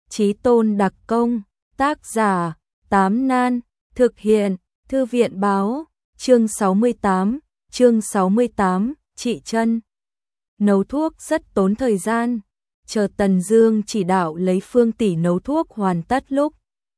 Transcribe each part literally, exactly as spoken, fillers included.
Chí tôn đặc công, tác giả, Tám Nan, thực hiện, Thư viện báo, chương sáu mươi tám, chương sáu mươi tám, trị chân. Nấu thuốc rất tốn thời gian, chờ Tần Dương chỉ đạo lấy Phương tỷ nấu thuốc hoàn tất lúc.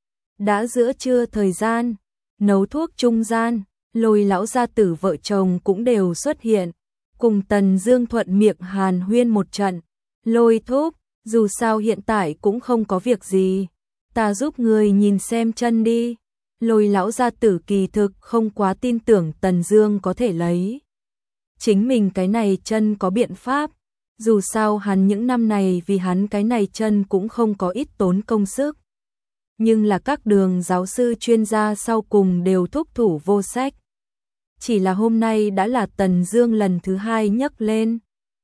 Đã giữa trưa thời gian, nấu thuốc trung gian, Lôi lão gia tử vợ chồng cũng đều xuất hiện, cùng Tần Dương thuận miệng hàn huyên một trận. Lôi thúc, dù sao hiện tại cũng không có việc gì, ta giúp người nhìn xem chân đi. Lôi lão gia tử kỳ thực không quá tin tưởng Tần Dương có thể lấy chính mình cái này chân có biện pháp, dù sao hắn những năm này vì hắn cái này chân cũng không có ít tốn công sức. Nhưng là các đường giáo sư chuyên gia sau cùng đều thúc thủ vô sách. Chỉ là hôm nay đã là Tần Dương lần thứ hai nhấc lên.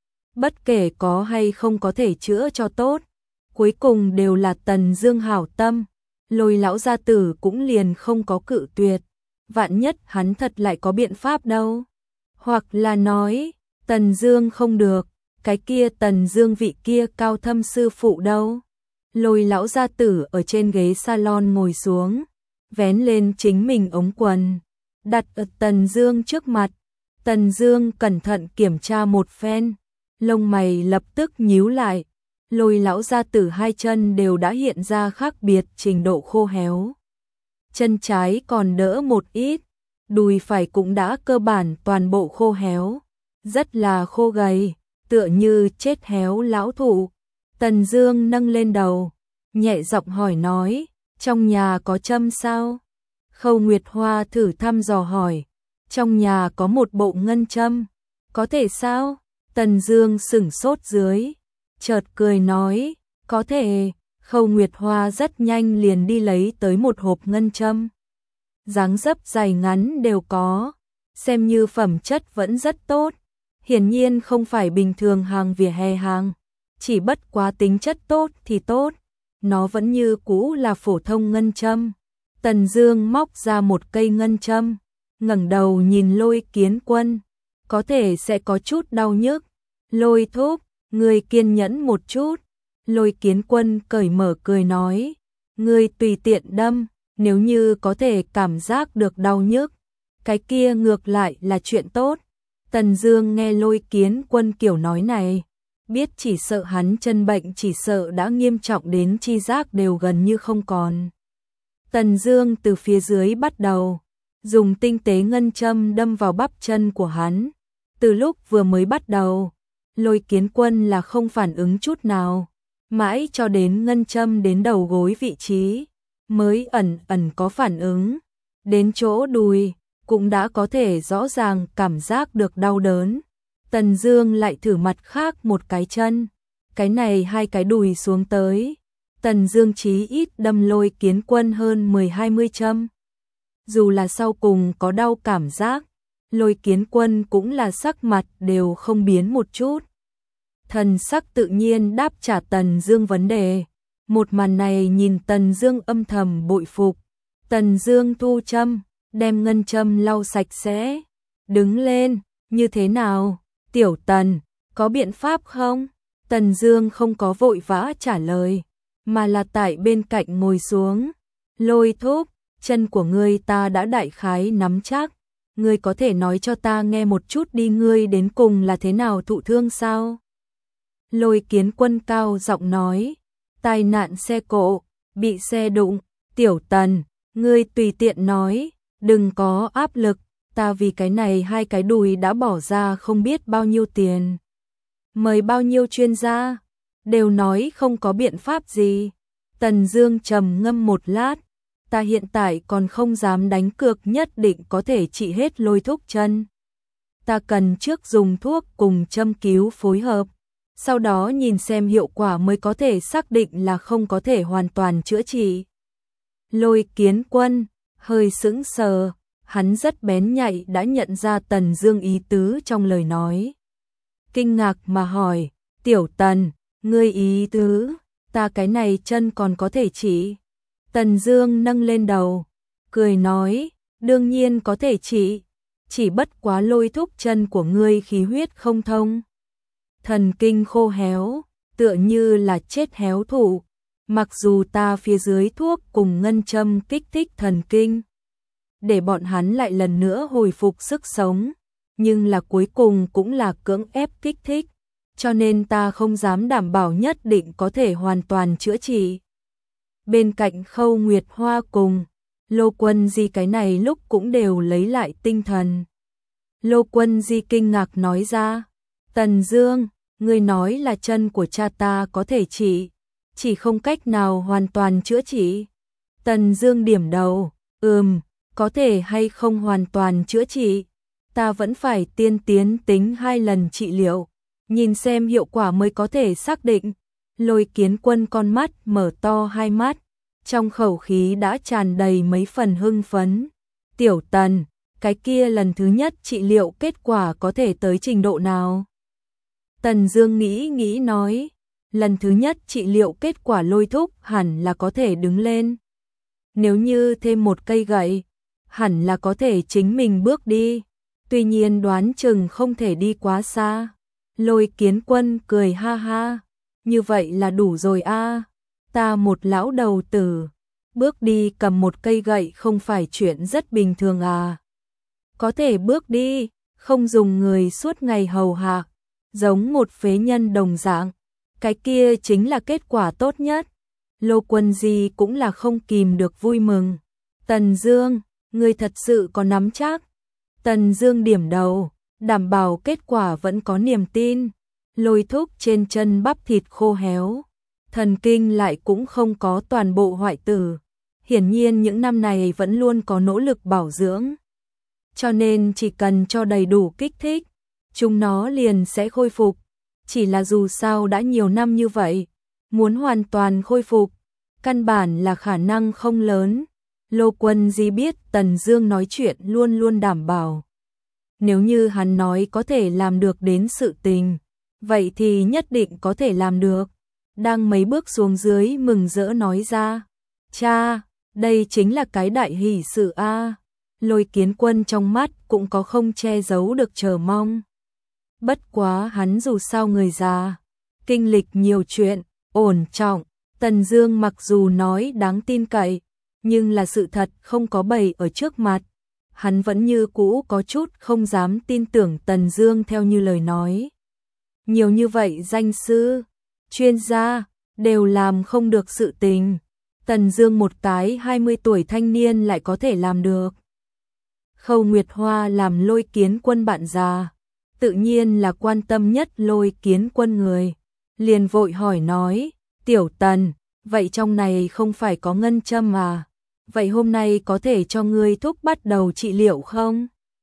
Bất kể có hay không có thể chữa cho tốt, cuối cùng đều là Tần Dương hảo tâm. Lôi lão gia tử cũng liền không có cự tuyệt, vạn nhất hắn thật lại có biện pháp đâu. Hoặc là nói, Tần Dương không được, cái kia Tần Dương vị kia cao thâm sư phụ đâu. Lôi lão gia tử ở trên ghế salon ngồi xuống, vén lên chính mình ống quần, đặt ở Tần Dương trước mặt. Tần Dương cẩn thận kiểm tra một phen, lông mày lập tức nhíu lại. Lôi lão gia tử hai chân đều đã hiện ra khác biệt trình độ khô héo. Chân trái còn đỡ một ít, đùi phải cũng đã cơ bản toàn bộ khô héo, rất là khô gầy, tựa như chết héo lão thụ. Tần Dương nâng lên đầu, nhẹ giọng hỏi nói, trong nhà có châm sao? Khâu Nguyệt Hoa thử thăm dò hỏi, trong nhà có một bộ ngân châm, có thể sao? Tần Dương sững sốt dưới, chợt cười nói, có thể. Khâu Nguyệt Hoa rất nhanh liền đi lấy tới một hộp ngân châm. Dáng dấp dài ngắn đều có, xem như phẩm chất vẫn rất tốt. Hiển nhiên không phải bình thường hàng vỉa hè hàng, chỉ bất quá tính chất tốt thì tốt, nó vẫn như cũ là phổ thông ngân châm. Tần Dương móc ra một cây ngân châm, ngẩng đầu nhìn Lôi Kiến Quân, có thể sẽ có chút đau nhức. Lôi thúc, ngươi kiên nhẫn một chút. Lôi Kiến Quân cởi mở cười nói, ngươi tùy tiện đâm, nếu như có thể cảm giác được đau nhức, cái kia ngược lại là chuyện tốt. Tần Dương nghe Lôi Kiến Quân kiểu nói này, biết chỉ sợ hắn chân bệnh chỉ sợ đã nghiêm trọng đến chi giác đều gần như không còn. Tần Dương từ phía dưới bắt đầu, dùng tinh tế ngân châm đâm vào bắp chân của hắn. Từ lúc vừa mới bắt đầu, Lôi Kiến Quân là không phản ứng chút nào, mãi cho đến ngân châm đến đầu gối vị trí, mới ẩn ẩn có phản ứng. Đến chỗ đùi, cũng đã có thể rõ ràng cảm giác được đau đớn. Tần Dương lại thử mặt khác một cái chân, cái này hai cái đùi xuống tới. Tần Dương chí ít đâm Lôi Kiến Quân hơn mười hai mươi châm. Dù là sau cùng có đau cảm giác, Lôi Kiến Quân cũng là sắc mặt đều không biến một chút. Thần sắc tự nhiên đáp trả Tần Dương vấn đề. Một màn này nhìn Tần Dương âm thầm bội phục. Tần Dương thu châm, đem ngân châm lau sạch sẽ, đứng lên, như thế nào? Tiểu Tần, có biện pháp không? Tần Dương không có vội vã trả lời, mà là tại bên cạnh ngồi xuống. Lôi thúc, chân của ngươi ta đã đại khái nắm chắc, ngươi có thể nói cho ta nghe một chút đi, ngươi đến cùng là thế nào thụ thương sao? Lôi Kiến Quân cao giọng nói, tai nạn xe cộ, bị xe đụng. Tiểu Tần, ngươi tùy tiện nói, đừng có áp lực, ta vì cái này hai cái đùi đã bỏ ra không biết bao nhiêu tiền. Mời bao nhiêu chuyên gia, đều nói không có biện pháp gì. Tần Dương trầm ngâm một lát, ta hiện tại còn không dám đánh cược nhất định có thể trị hết Lôi thúc chân. Ta cần trước dùng thuốc cùng châm cứu phối hợp, sau đó nhìn xem hiệu quả mới có thể xác định là không có thể hoàn toàn chữa trị. Lôi Kiến Quân hơi sững sờ, hắn rất bén nhạy đã nhận ra Tần Dương ý tứ trong lời nói. Kinh ngạc mà hỏi, Tiểu Tần, ngươi ý tứ, ta cái này chân còn có thể trị? Tần Dương nâng lên đầu, cười nói, đương nhiên có thể trị, chỉ bất quá Lôi thúc chân của ngươi khí huyết không thông, thần kinh khô héo, tựa như là chết héo thụ, Mặc dù ta phía dưới thuốc cùng ngân châm kích thích thần kinh, để bọn hắn lại lần nữa hồi phục sức sống, nhưng là cuối cùng cũng là cưỡng ép kích thích, cho nên ta không dám đảm bảo nhất định có thể hoàn toàn chữa trị. Bên cạnh Khâu Nguyệt Hoa cùng Lô Quân Di cái này lúc cũng đều lấy lại tinh thần. Lô Quân Di kinh ngạc nói ra, Tần Dương, ngươi nói là chân của cha ta có thể trị, chỉ không cách nào hoàn toàn chữa trị. Tần Dương điểm đầu, ừm, có thể hay không hoàn toàn chữa trị, ta vẫn phải tiên tiến tính hai lần trị liệu, nhìn xem hiệu quả mới có thể xác định. Lôi Kiến Quân con mắt mở to hai mắt, trong khẩu khí đã tràn đầy mấy phần hưng phấn. Tiểu Tần, cái kia lần thứ nhất trị liệu kết quả có thể tới trình độ nào? Tần Dương nghĩ nghĩ nói, lần thứ nhất trị liệu kết quả Lôi thúc hẳn là có thể đứng lên. Nếu như thêm một cây gậy, hẳn là có thể chính mình bước đi, tuy nhiên đoán chừng không thể đi quá xa. Lôi Kiến Quân cười ha ha, như vậy là đủ rồi a, ta một lão đầu tử, bước đi cầm một cây gậy không phải chuyện rất bình thường à. Có thể bước đi, không dùng người suốt ngày hầu hạ, giống một phế nhân đồng dạng, cái kia chính là kết quả tốt nhất. Lô Quân Di cũng là không kìm được vui mừng. Tần Dương, ngươi thật sự có nắm chắc? Tần Dương điểm đầu, đảm bảo kết quả vẫn có niềm tin. Lôi thúc trên chân bắp thịt khô héo, thần kinh lại cũng không có toàn bộ hoại tử. Hiển nhiên những năm này vẫn luôn có nỗ lực bảo dưỡng. Cho nên chỉ cần cho đầy đủ kích thích, chúng nó liền sẽ khôi phục. Chỉ là dù sao đã nhiều năm như vậy, muốn hoàn toàn khôi phục, căn bản là khả năng không lớn. Lô Quân Di biết Tần Dương nói chuyện luôn luôn đảm bảo. Nếu như hắn nói có thể làm được đến sự tình, vậy thì nhất định có thể làm được. Đang mấy bước xuống dưới mừng rỡ nói ra, cha, đây chính là cái đại hỷ sự a. Lôi Kiến Quân trong mắt cũng có không che giấu được chờ mong. Bất quá hắn dù sao người già, kinh lịch nhiều chuyện, ổn trọng, Tần Dương mặc dù nói đáng tin cậy, nhưng là sự thật không có bày ở trước mặt. Hắn vẫn như cũ có chút không dám tin tưởng Tần Dương theo như lời nói. Nhiều như vậy danh sư, chuyên gia, đều làm không được sự tình. Tần Dương một cái hai mươi tuổi thanh niên lại có thể làm được. Khâu Nguyệt Hoa làm Lôi Kiến Quân bạn già, tự nhiên là quan tâm nhất Lôi Kiến Quân người. Liền vội hỏi nói, Tiểu Tần, vậy trong này không phải có ngân châm à? Vậy hôm nay có thể cho ngươi thúc bắt đầu trị liệu không?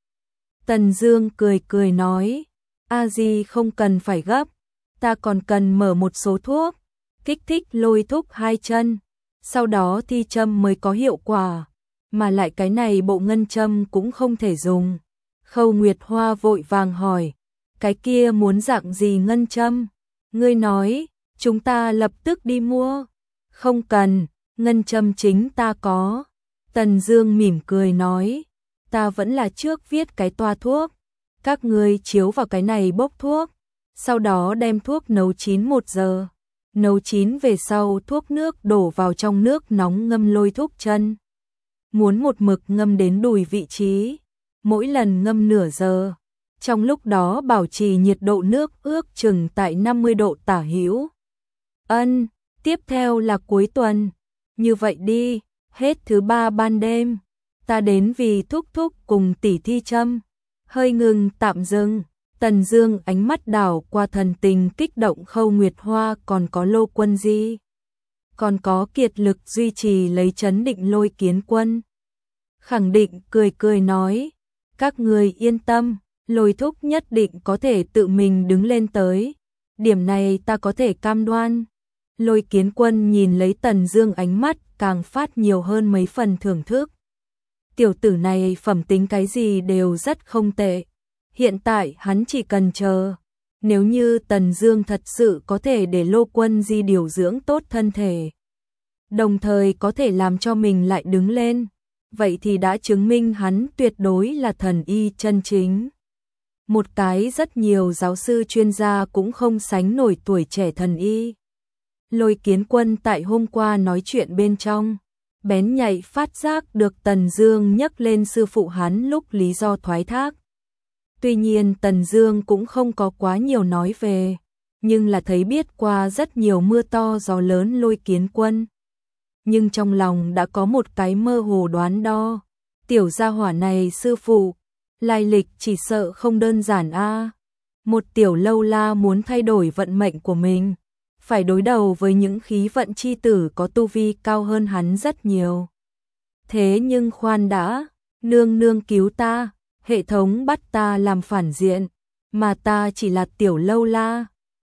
Tần Dương cười cười nói, a di không cần phải gấp, ta còn cần mở một số thuốc, kích thích Lôi thúc hai chân, sau đó thi châm mới có hiệu quả, mà lại cái này bộ ngân châm cũng không thể dùng. Khâu Nguyệt Hoa vội vàng hỏi, cái kia muốn dạng gì ngân châm? Ngươi nói, chúng ta lập tức đi mua. Không cần, ngân châm chính ta có. Tần Dương mỉm cười nói, ta vẫn là trước viết cái toa thuốc, các ngươi chiếu vào cái này bốc thuốc, sau đó đem thuốc nấu chín một giờ. Nấu chín về sau thuốc nước đổ vào trong nước nóng ngâm Lôi thúc chân. Muốn một mực ngâm đến đùi vị trí, mỗi lần ngâm nửa giờ. Trong lúc đó bảo trì nhiệt độ nước ước chừng tại năm mươi độ tả hữu. Ân, tiếp theo là cuối tuần. Như vậy đi, hết thứ ba ban đêm, ta đến vì thúc thúc cùng tỷ thi châm. Hơi ngừng tạm dừng, Tần Dương ánh mắt đảo qua thần tình kích động Khâu Nguyệt Hoa còn có Lô Quân Di. Còn có kiệt lực duy trì lấy chấn định Lôi Kiến Quân. Khẳng định cười cười nói, các người yên tâm, Lôi thúc nhất định có thể tự mình đứng lên tới. Điểm này ta có thể cam đoan. Lôi Kiến Quân nhìn lấy Tần Dương ánh mắt càng phát nhiều hơn mấy phần thưởng thức. Tiểu tử này phẩm tính cái gì đều rất không tệ. Hiện tại hắn chỉ cần chờ. Nếu như Tần Dương thật sự có thể để Lô Quân Di điều dưỡng tốt thân thể, đồng thời có thể làm cho mình lại đứng lên, vậy thì đã chứng minh hắn tuyệt đối là thần y chân chính. Một cái rất nhiều giáo sư chuyên gia cũng không sánh nổi tuổi trẻ thần y. Lôi Kiến Quân tại hôm qua nói chuyện bên trong, bén nhạy phát giác được Tần Dương nhắc lên sư phụ hắn lúc lý do thoái thác. Tuy nhiên Tần Dương cũng không có quá nhiều nói về, nhưng là thấy biết qua rất nhiều mưa to gió lớn Lôi Kiến Quân. Nhưng trong lòng đã có một cái mơ hồ đoán đo, tiểu gia hỏa này sư phụ, lai lịch chỉ sợ không đơn giản a. Một tiểu lâu la muốn thay đổi vận mệnh của mình, phải đối đầu với những khí vận chi tử có tu vi cao hơn hắn rất nhiều. Thế nhưng khoan đã, nương nương cứu ta, hệ thống bắt ta làm phản diện, mà ta chỉ là tiểu lâu la,